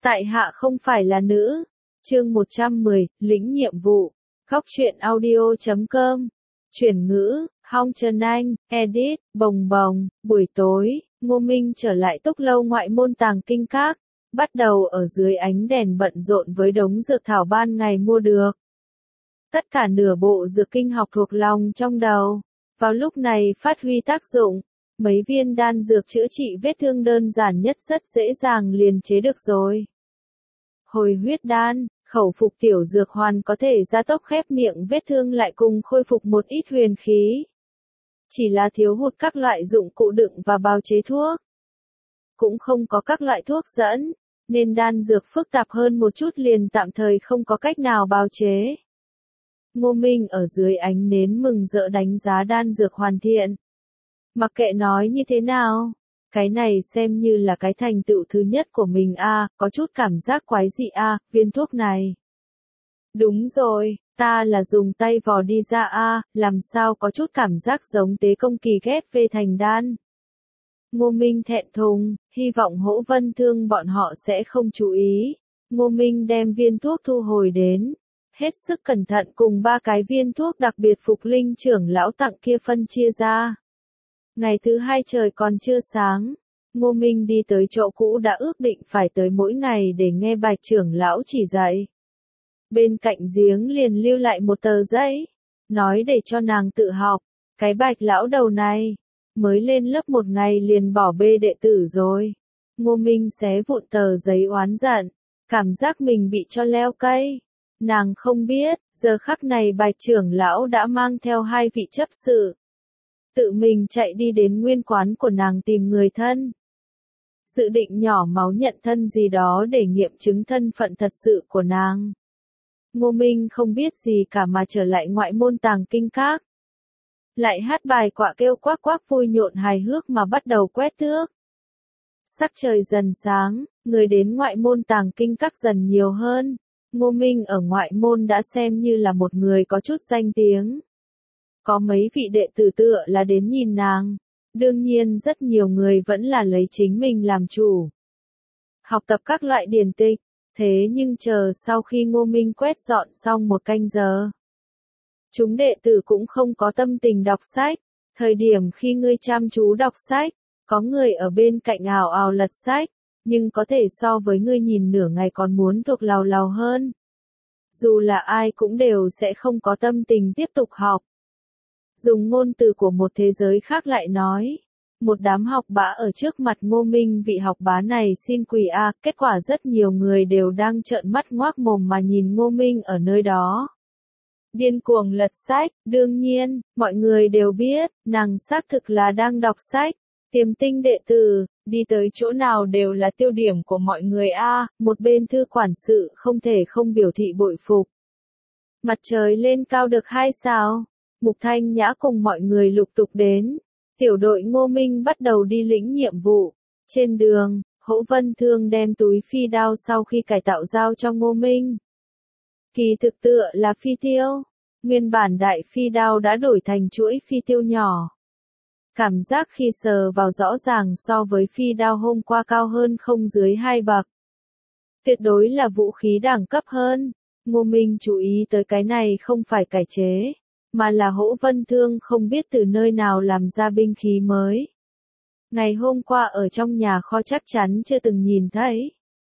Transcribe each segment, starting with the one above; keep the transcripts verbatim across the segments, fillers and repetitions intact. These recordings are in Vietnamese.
Tại hạ không phải là nữ. Chương một trăm mười, lĩnh nhiệm vụ. Góc truyện audio chấm com. Chuyển ngữ, Hong Trần Anh, edit, bồng bồng, buổi tối, Ngô Minh trở lại Túc Lâu ngoại môn Tàng Kinh Các, bắt đầu ở dưới ánh đèn bận rộn với đống dược thảo ban ngày mua được. Tất cả nửa bộ dược kinh học thuộc lòng trong đầu, vào lúc này phát huy tác dụng, mấy viên đan dược chữa trị vết thương đơn giản nhất rất dễ dàng liền chế được rồi. Hồi huyết đan, khẩu phục tiểu dược hoàn có thể gia tốc khép miệng vết thương lại cùng khôi phục một ít huyền khí. Chỉ là thiếu hụt các loại dụng cụ đựng và bào chế thuốc. Cũng không có các loại thuốc dẫn, nên đan dược phức tạp hơn một chút liền tạm thời không có cách nào bào chế. Ngô Minh ở dưới ánh nến mừng rỡ đánh giá đan dược hoàn thiện. Mặc kệ nói như thế nào, cái này xem như là cái thành tựu thứ nhất của mình a, à, có chút cảm giác quái dị a, à, viên thuốc này. Đúng rồi, ta là dùng tay vò đi ra a, à, làm sao có chút cảm giác giống tế công kỳ ghép về thành đan. Ngô Minh thẹn thùng, hy vọng Hỗ Vân Thương bọn họ sẽ không chú ý. Ngô Minh đem viên thuốc thu hồi đến, hết sức cẩn thận cùng ba cái viên thuốc đặc biệt Phục Linh trưởng lão tặng kia phân chia ra. Ngày thứ hai trời còn chưa sáng, Ngô Minh đi tới chỗ cũ đã ước định phải tới mỗi ngày để nghe Bạch trưởng lão chỉ dạy. Bên cạnh giếng liền lưu lại một tờ giấy, nói để cho nàng tự học. Cái Bạch lão đầu này, mới lên lớp một ngày liền bỏ bê đệ tử rồi. Ngô Minh xé vụn tờ giấy oán giận, cảm giác mình bị cho leo cây. Nàng không biết, giờ khắc này Bạch trưởng lão đã mang theo hai vị chấp sự. Tự mình chạy đi đến nguyên quán của nàng tìm người thân. Dự định nhỏ máu nhận thân gì đó để nghiệm chứng thân phận thật sự của nàng. Ngô Minh không biết gì cả mà trở lại ngoại môn Tàng Kinh Các. Lại hát bài quạ kêu quác quác vui nhộn hài hước mà bắt đầu quét tước. Sắc trời dần sáng, người đến ngoại môn Tàng Kinh Các dần nhiều hơn. Ngô Minh ở ngoại môn đã xem như là một người có chút danh tiếng. Có mấy vị đệ tử tựa là đến nhìn nàng. Đương nhiên rất nhiều người vẫn là lấy chính mình làm chủ. Học tập các loại điển tịch. Thế nhưng chờ sau khi Ngô Minh quét dọn xong một canh giờ. Chúng đệ tử cũng không có tâm tình đọc sách. Thời điểm khi ngươi chăm chú đọc sách, có người ở bên cạnh ào ào lật sách. Nhưng có thể so với ngươi nhìn nửa ngày còn muốn thuộc lào lào hơn. Dù là ai cũng đều sẽ không có tâm tình tiếp tục học. Dùng ngôn từ của một thế giới khác lại nói. Một đám học bá ở trước mặt Ngô Minh vị học bá này xin quỳ a, kết quả rất nhiều người đều đang trợn mắt ngoác mồm mà nhìn Ngô Minh ở nơi đó. Điên cuồng lật sách, đương nhiên, mọi người đều biết, nàng xác thực là đang đọc sách. Tiềm tinh đệ tử, đi tới chỗ nào đều là tiêu điểm của mọi người a, một bên thư quản sự không thể không biểu thị bội phục. Mặt trời lên cao được hai sao, Mục Thanh Nhã cùng mọi người lục tục đến. Tiểu đội Ngô Minh bắt đầu đi lĩnh nhiệm vụ. Trên đường, Hỗ Vân Thương đem túi phi đao sau khi cải tạo giao cho Ngô Minh. Kỳ thực tựa là phi tiêu. Nguyên bản đại phi đao đã đổi thành chuỗi phi tiêu nhỏ. Cảm giác khi sờ vào rõ ràng so với phi đao hôm qua cao hơn không dưới hai bậc. Tuyệt đối là vũ khí đẳng cấp hơn. Ngô Minh chú ý tới cái này không phải cải chế, mà là Hỗ Vân Thương không biết từ nơi nào làm ra binh khí mới. Ngày hôm qua ở trong nhà kho chắc chắn chưa từng nhìn thấy.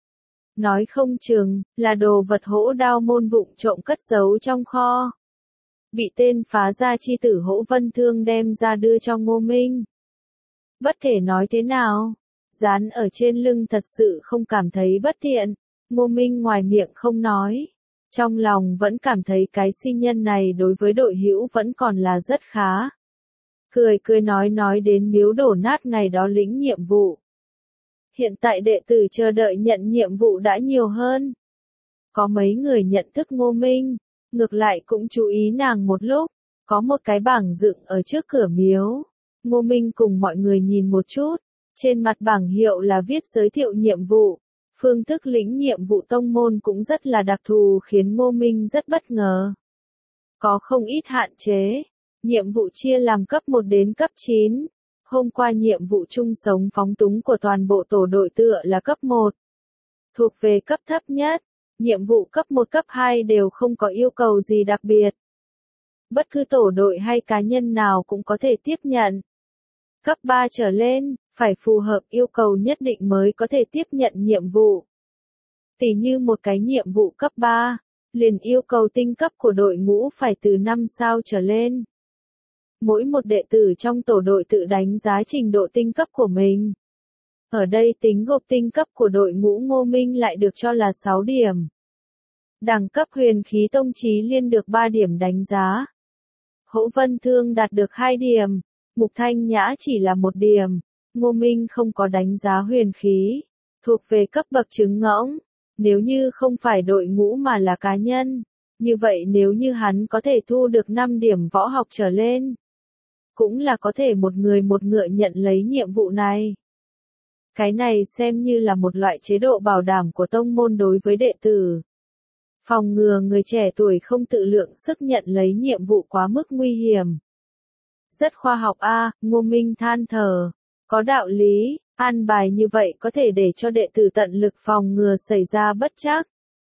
Nói không chừng, là đồ vật Hỗ đao môn vụng trộm cất giấu trong kho. Bị tên phá gia chi tử Hỗ Vân Thương đem ra đưa cho Ngô Minh. Bất kể nói thế nào, dán ở trên lưng thật sự không cảm thấy bất tiện. Ngô Minh ngoài miệng không nói. Trong lòng vẫn cảm thấy cái sinh nhân này đối với đội hữu vẫn còn là rất khá. Cười cười nói nói đến miếu đổ nát ngày đó lĩnh nhiệm vụ. Hiện tại đệ tử chờ đợi nhận nhiệm vụ đã nhiều hơn. Có mấy người nhận thức Ngô Minh, ngược lại cũng chú ý nàng một lúc. Có một cái bảng dựng ở trước cửa miếu. Ngô Minh cùng mọi người nhìn một chút. Trên mặt bảng hiệu là viết giới thiệu nhiệm vụ. Phương thức lĩnh nhiệm vụ tông môn cũng rất là đặc thù khiến Ngô Minh rất bất ngờ. Có không ít hạn chế. Nhiệm vụ chia làm cấp một đến cấp chín. Hôm qua nhiệm vụ chung sống phóng túng của toàn bộ tổ đội tựa là cấp một. thuộc về cấp thấp nhất. Nhiệm vụ cấp một cấp hai đều không có yêu cầu gì đặc biệt. Bất cứ tổ đội hay cá nhân nào cũng có thể tiếp nhận. Cấp ba trở lên, phải phù hợp yêu cầu nhất định mới có thể tiếp nhận nhiệm vụ. Tỉ như một cái nhiệm vụ cấp ba, liền yêu cầu tinh cấp của đội ngũ phải từ năm sao trở lên. Mỗi một đệ tử trong tổ đội tự đánh giá trình độ tinh cấp của mình. Ở đây tính gộp tinh cấp của đội ngũ Ngô Minh lại được cho là sáu điểm. Đẳng cấp huyền khí tông chí liên được ba điểm đánh giá. Hỗ Vân Thương đạt được hai điểm, Mục Thanh Nhã chỉ là một điểm, Ngô Minh không có đánh giá huyền khí, thuộc về cấp bậc trứng ngỗng. Nếu như không phải đội ngũ mà là cá nhân, như vậy nếu như hắn có thể thu được năm điểm võ học trở lên, cũng là có thể một người một ngựa nhận lấy nhiệm vụ này. Cái này xem như là một loại chế độ bảo đảm của tông môn đối với đệ tử. Phòng ngừa người trẻ tuổi không tự lượng sức nhận lấy nhiệm vụ quá mức nguy hiểm. Rất khoa học a, Ngô Minh than thở. Có đạo lý, an bài như vậy có thể để cho đệ tử tận lực phòng ngừa xảy ra bất trắc.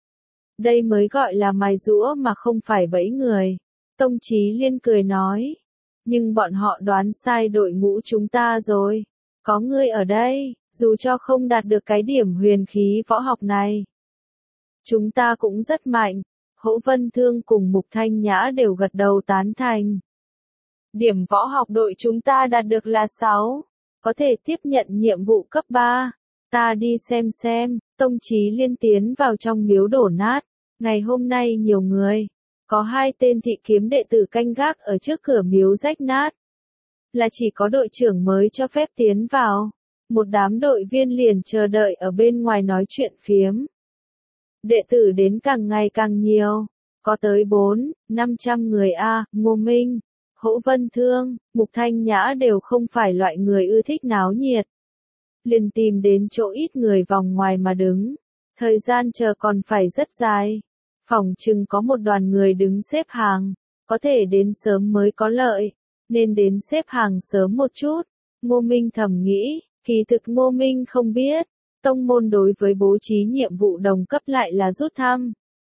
Đây mới gọi là mài giũa mà không phải bẫy người. Tông Chí Liên cười nói. Nhưng bọn họ đoán sai đội ngũ chúng ta rồi. Có ngươi ở đây, dù cho không đạt được cái điểm huyền khí võ học này. Chúng ta cũng rất mạnh. Hỗ Vân Thương cùng Mục Thanh Nhã đều gật đầu tán thành. Điểm võ học đội chúng ta đạt được là sáu. Có thể tiếp nhận nhiệm vụ cấp ba. Ta đi xem xem. Tông Chí Liên tiến vào trong miếu đổ nát. Ngày hôm nay nhiều người. Có hai tên thị kiếm đệ tử canh gác ở trước cửa miếu rách nát. Là chỉ có đội trưởng mới cho phép tiến vào. Một đám đội viên liền chờ đợi ở bên ngoài nói chuyện phiếm. Đệ tử đến càng ngày càng nhiều. Có tới bốn, năm trăm người a, Ngô Minh, Hỗ Vân Thương, Mục Thanh Nhã đều không phải loại người ưa thích náo nhiệt. Liền tìm đến chỗ ít người vòng ngoài mà đứng. Thời gian chờ còn phải rất dài. Phòng chừng có một đoàn người đứng xếp hàng. Có thể đến sớm mới có lợi. Nên đến xếp hàng sớm một chút. Ngô Minh thầm nghĩ, kỳ thực Ngô Minh không biết. Tông môn đối với bố trí nhiệm vụ đồng cấp lại là rút thăm.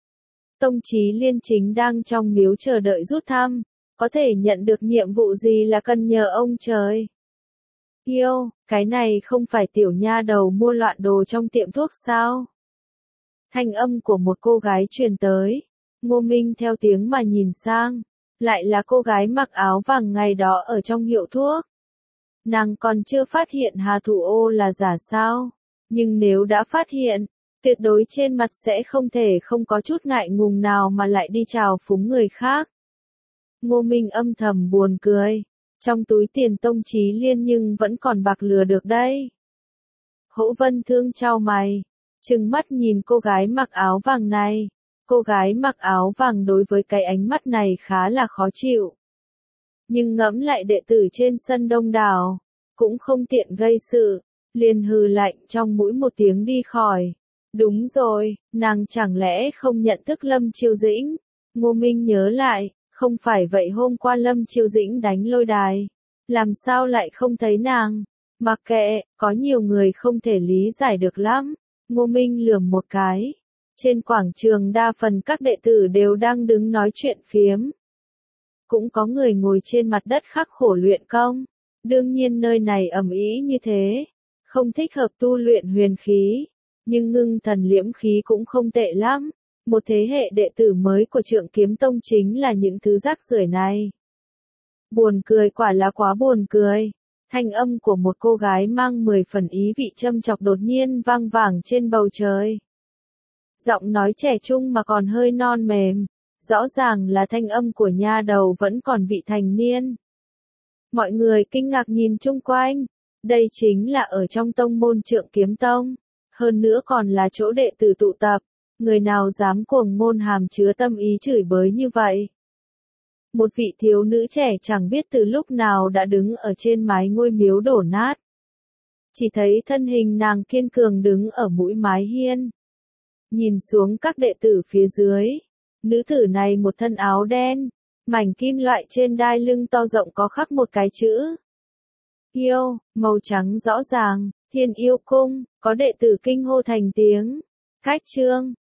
Tông Chí Liên chính đang trong miếu chờ đợi rút thăm. Có thể nhận được nhiệm vụ gì là cần nhờ ông trời. Yêu, cái này không phải tiểu nha đầu mua loạn đồ trong tiệm thuốc sao? Thanh âm của một cô gái truyền tới. Ngô Minh theo tiếng mà nhìn sang. Lại là cô gái mặc áo vàng ngày đó ở trong hiệu thuốc. Nàng còn chưa phát hiện Hà Thủ Ô là giả sao. Nhưng nếu đã phát hiện, tuyệt đối trên mặt sẽ không thể không có chút ngại ngùng nào mà lại đi chào phúng người khác. Ngô Minh âm thầm buồn cười. Trong túi tiền Tông Chí Liên nhưng vẫn còn bạc lừa được đây. Hỗ Vân Thương chau mày. Trừng mắt nhìn cô gái mặc áo vàng này. Cô gái mặc áo vàng đối với cái ánh mắt này khá là khó chịu. Nhưng ngẫm lại đệ tử trên sân đông đảo. Cũng không tiện gây sự. Liền hừ lạnh trong mũi một tiếng đi khỏi. Đúng rồi, nàng chẳng lẽ không nhận thức Lâm Chiêu Dĩnh? Ngô Minh nhớ lại, không phải vậy hôm qua Lâm Chiêu Dĩnh đánh lôi đài. Làm sao lại không thấy nàng? Mặc kệ, có nhiều người không thể lý giải được lắm. Ngô Minh lườm một cái. Trên quảng trường đa phần các đệ tử đều đang đứng nói chuyện phiếm. Cũng có người ngồi trên mặt đất khắc khổ luyện công. Đương nhiên nơi này ầm ĩ như thế. Không thích hợp tu luyện huyền khí. Nhưng ngưng thần liễm khí cũng không tệ lắm. Một thế hệ đệ tử mới của Trượng Kiếm Tông chính là những thứ rác rưởi này. Buồn cười quả là quá buồn cười. Thanh âm của một cô gái mang mười phần ý vị châm chọc đột nhiên vang vẳng trên bầu trời. Giọng nói trẻ trung mà còn hơi non mềm. Rõ ràng là thanh âm của nha đầu vẫn còn vị thành niên. Mọi người kinh ngạc nhìn chung quanh. Đây chính là ở trong tông môn Trượng Kiếm Tông. Hơn nữa còn là chỗ đệ tử tụ tập. Người nào dám cuồng ngôn hàm chứa tâm ý chửi bới như vậy? Một vị thiếu nữ trẻ chẳng biết từ lúc nào đã đứng ở trên mái ngôi miếu đổ nát. Chỉ thấy thân hình nàng kiên cường đứng ở mũi mái hiên. Nhìn xuống các đệ tử phía dưới. Nữ tử này một thân áo đen. Mảnh kim loại trên đai lưng to rộng có khắc một cái chữ. Yêu, màu trắng rõ ràng, Thiên Yêu Cung, có đệ tử kinh hô thành tiếng. Cách chương